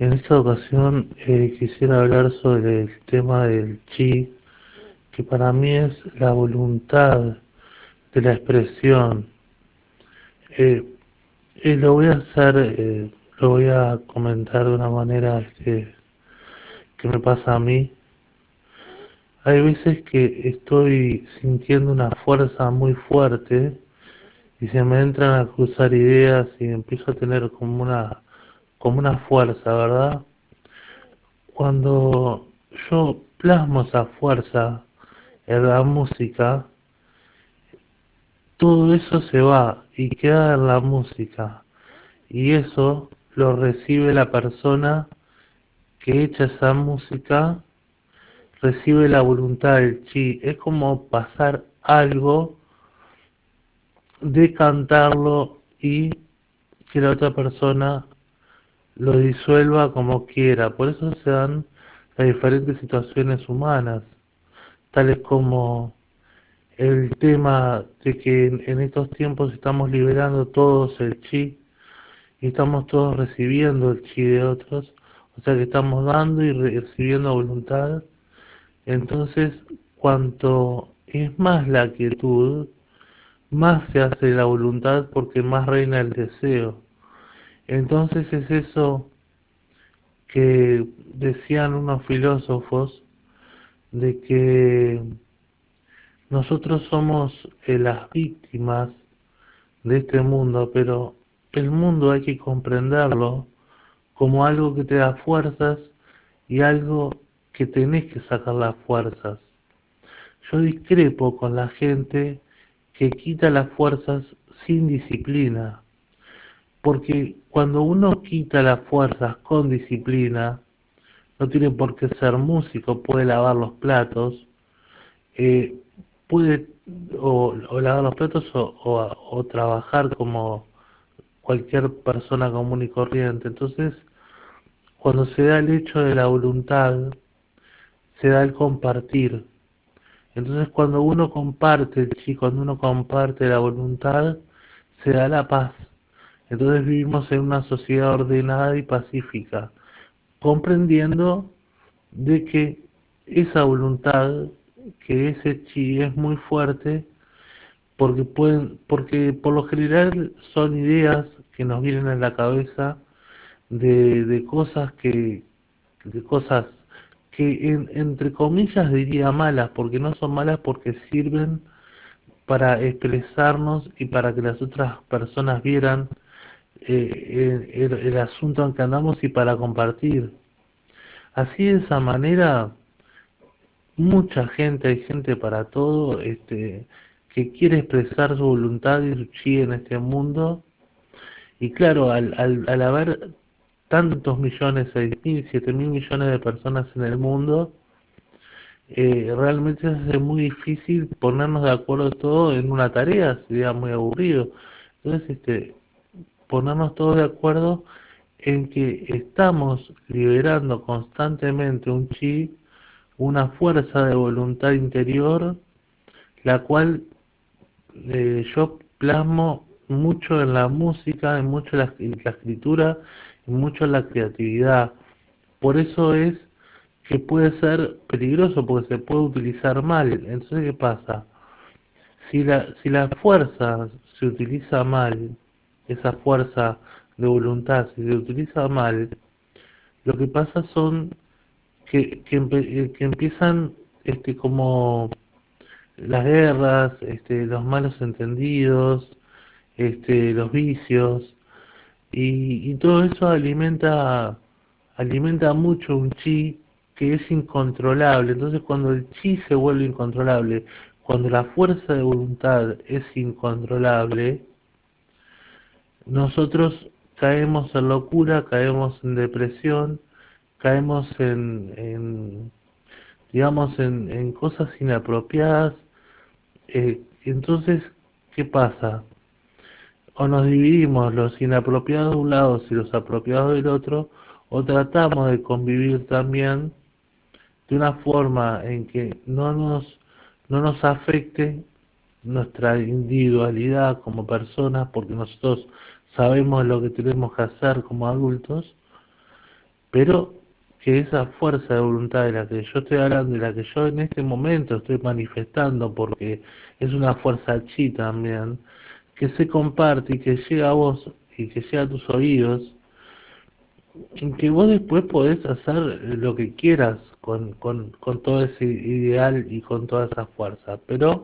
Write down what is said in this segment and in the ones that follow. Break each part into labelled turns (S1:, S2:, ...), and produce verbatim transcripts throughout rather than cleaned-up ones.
S1: En esta ocasión eh, quisiera hablar sobre el tema del chi, que para mí es la voluntad de la expresión. Eh, y lo voy a hacer, eh, lo voy a comentar de una manera este, que me pasa a mí. Hay veces que estoy sintiendo una fuerza muy fuerte y se me entran a cruzar ideas y empiezo a tener como una, como una fuerza, ¿verdad? Cuando yo plasmo esa fuerza en la música, todo eso se va y queda en la música. Y eso lo recibe la persona que echa esa música, recibe la voluntad del chi. Es como pasar algo, de cantarlo y que la otra persona lo disuelva como quiera. Por eso se dan las diferentes situaciones humanas, tales como el tema de que en, en estos tiempos estamos liberando todos el chi y estamos todos recibiendo el chi de otros, o sea que estamos dando y re- recibiendo voluntad. Entonces, cuanto es más la quietud, más se hace la voluntad porque más reina el deseo. Entonces es eso que decían unos filósofos de que nosotros somos eh, las víctimas de este mundo, pero el mundo hay que comprenderlo como algo que te da fuerzas y algo que tenés que sacar las fuerzas. Yo discrepo con la gente que quita las fuerzas sin disciplina, porque cuando uno quita las fuerzas con disciplina, no tiene por qué ser músico, puede lavar los platos, eh, puede o, o lavar los platos o, o- o trabajar como cualquier persona común y corriente. Entonces, cuando se da el hecho de la voluntad, se da el compartir. Entonces, cuando uno comparte el chi, cuando uno comparte la voluntad, se da la paz. Entonces vivimos en una sociedad ordenada y pacífica, comprendiendo de que esa voluntad, que ese chi es muy fuerte, porque pueden, porque por lo general son ideas que nos vienen a la cabeza de, de cosas que, de cosas que en- entre comillas diría malas, porque no son malas porque sirven para expresarnos y para que las otras personas vieran eh, el, el- el asunto en que andamos y para compartir. Así de esa manera, mucha gente, hay gente para todo, este, que quiere expresar su voluntad y su chi en este mundo. Y claro, al, al, al haber tantos millones, seis mil, siete mil millones de personas en el mundo, eh, realmente se hace muy difícil ponernos de acuerdo todo en una tarea, sería muy aburrido. Entonces, este, ponernos todos de acuerdo en que estamos liberando constantemente un chi, una fuerza de voluntad interior, la cual eh, yo plasmo mucho en la música, en mucho en la, en la escritura, en mucho en la creatividad. Por eso es que puede ser peligroso porque se puede utilizar mal. Entonces, ¿qué pasa? Si la, si la fuerza se utiliza mal, esa fuerza de voluntad, si se utiliza mal, lo que pasa son que, que, empe- eh, que empiezan este, como las guerras, este, los malos entendidos, este, los vicios, y, y todo eso alimenta, alimenta mucho un chi que es incontrolable. Entonces cuando el chi se vuelve incontrolable, cuando la fuerza de voluntad es incontrolable, nosotros caemos en locura, caemos en depresión, caemos en, en digamos, en, en cosas inapropiadas. Eh, entonces, ¿qué pasa? O nos dividimos los inapropiados de un lado y los apropiados del otro, o tratamos de convivir también de una forma en que no nos, no nos afecte nuestra individualidad como personas, porque nosotros sabemos lo que tenemos que hacer como adultos, pero que esa fuerza de voluntad de la que yo estoy hablando, de la que yo en este momento estoy manifestando, porque es una fuerza chi también, que se comparte y que llega a vos y que llega a tus oídos, y que vos después podés hacer lo que quieras con, con, con todo ese ideal y con toda esa fuerza. Pero,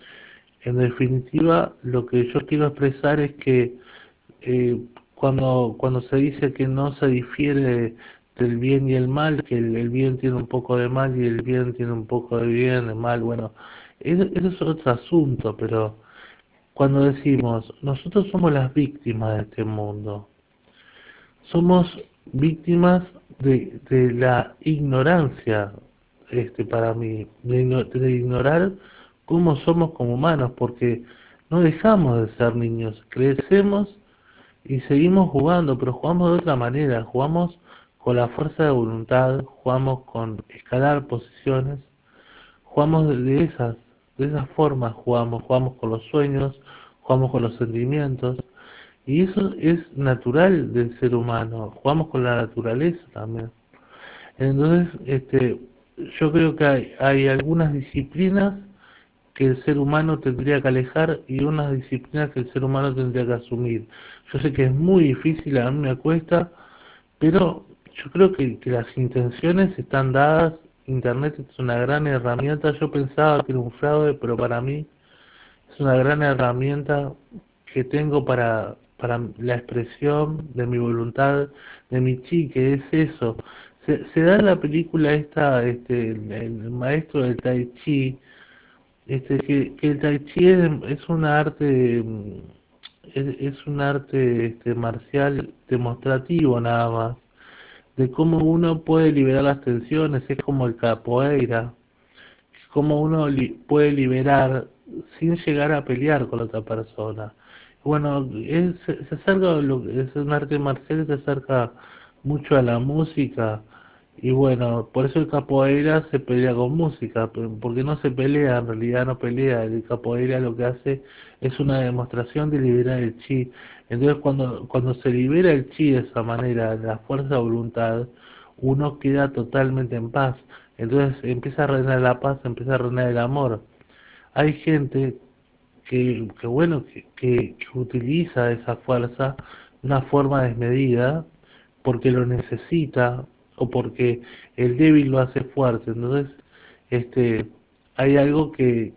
S1: en definitiva, lo que yo quiero expresar es que eh, cuando, cuando se dice que no se difiere del bien y el mal, que el, el bien tiene un poco de mal y el bien tiene un poco de bien, el mal, bueno, eso, eso es otro asunto, pero cuando decimos, nosotros somos las víctimas de este mundo, somos víctimas de, de la ignorancia, este, para mí, de, igno- de ignorar cómo somos como humanos, porque no dejamos de ser niños, crecemos y seguimos jugando, pero jugamos de otra manera, jugamos con la fuerza de voluntad, jugamos con escalar posiciones, jugamos de de esas, de esas formas, jugamos, jugamos con los sueños, jugamos con los sentimientos, y eso es natural del ser humano, jugamos con la naturaleza también. Entonces, este, yo creo que hay, hay algunas disciplinas que el ser humano tendría que alejar y unas disciplinas que el ser humano tendría que asumir. Yo sé que es muy difícil, a mí me cuesta, pero yo creo que, que las intenciones están dadas. Internet es una gran herramienta. Yo pensaba que era un fraude, pero para mí es una gran herramienta que tengo para, para la expresión de mi voluntad, de mi chi, que es eso. Se, se da en la película esta, este, el, el maestro del Tai Chi, este, que, que el Tai Chi es, es un arte, mm, es, es un arte este, marcial demostrativo nada más, de cómo uno puede liberar las tensiones, es como el capoeira, cómo uno li- puede liberar sin llegar a pelear con la otra persona. Bueno, es, se acerca, a lo, es un arte marcial que se acerca mucho a la música y bueno, por eso el capoeira se pelea con música, pe- porque no se pelea, en realidad no pelea, el capoeira lo que hace es una demostración de liberar el chi. Entonces cuando, cuando se libera el chi de esa manera, la fuerza de voluntad, uno queda totalmente en paz. Entonces empieza a reinar la paz, empieza a reinar el amor. Hay gente que, que bueno, que, que- que utiliza esa fuerza de una forma desmedida porque lo necesita o porque el débil lo hace fuerte. Entonces, este, hay algo que,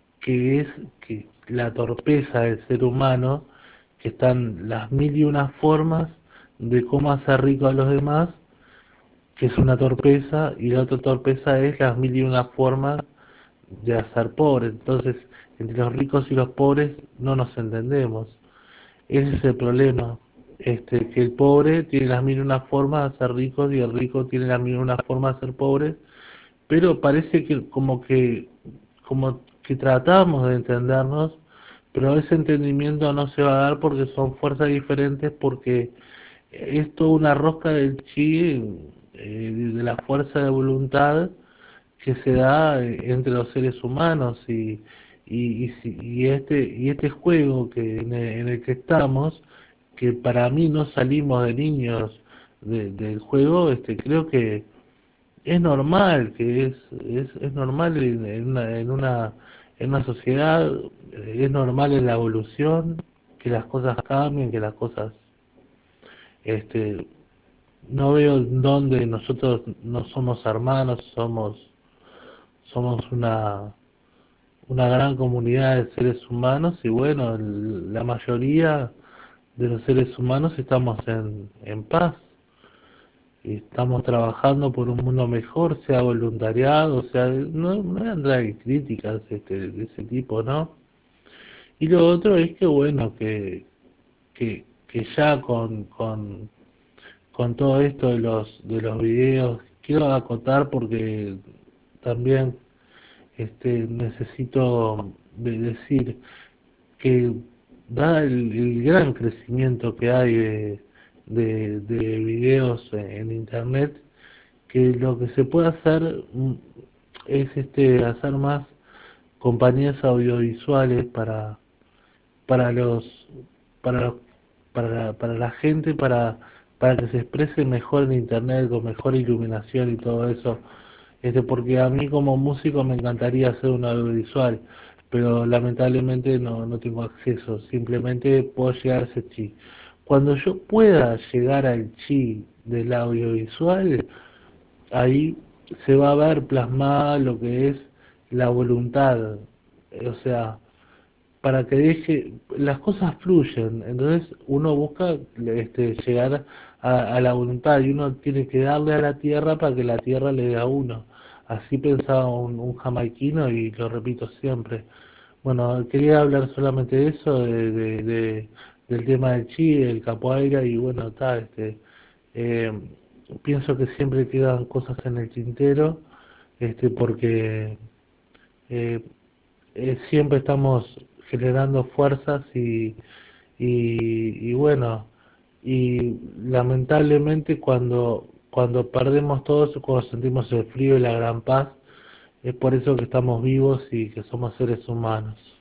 S1: que es que la torpeza del ser humano, que están las mil y unas formas de cómo hacer rico a los demás, que es una torpeza, y la otra torpeza es las mil y una formas de hacer pobres. Entonces, entre los ricos y los pobres no nos entendemos. Ese es el problema. Este, que el pobre tiene las mil y una formas de ser ricos y el rico tiene las mil y una formas de ser pobres, pero parece que como que como que tratamos de entendernos, pero ese entendimiento no se va a dar porque son fuerzas diferentes, porque es toda una rosca del chi, eh, de la fuerza de voluntad que se da eh, entre los seres humanos y, y, y si- y este, y este juego que, en el, en el que estamos, que para mí no salimos de niños de- del juego, este, creo que es normal, que es, es, es normal en, en una, en una, en una sociedad, eh, es normal en la evolución, que las cosas cambien, que las cosas, este, no veo dónde nosotros no somos hermanos, somos, somos una, una gran comunidad de seres humanos y bueno, el- la mayoría de los seres humanos estamos en, en paz y estamos trabajando por un mundo mejor, sea voluntariado, sea, no, no vendrá críticas este, de ese tipo, ¿no? Y lo otro es que bueno, que, que, que ya con, con, con todo esto de los, de los videos, quiero acotar porque también este, necesito de decir que da el, el gran crecimiento que hay de, de, de videos en internet, que lo que se puede hacer mm, es este, hacer más compañías audiovisuales para, para los para los- para la, para la gente, para para que se exprese mejor en internet, con mejor iluminación y todo eso. Este, porque a mí como músico me encantaría hacer un audiovisual, pero lamentablemente no, no tengo acceso, simplemente puedo llegar a ese chi. Cuando yo pueda llegar al chi del audiovisual, ahí se va a ver plasmada lo que es la voluntad, eh, o sea, para que deje, las cosas fluyen, entonces uno busca este, llegar a, a la voluntad y uno tiene que darle a la tierra para que la tierra le dé a uno. Así pensaba un, un jamaiquino y lo repito siempre. Bueno, quería hablar solamente de eso, de, de- de- del tema del chi, del capoeira y bueno, está, este, eh, pienso que siempre quedan cosas en el tintero, este, porque eh, eh, siempre estamos generando fuerzas y, y, y bueno, y lamentablemente cuando, cuando perdemos todo eso, cuando sentimos el frío y la gran paz, es por eso que estamos vivos y que somos seres humanos.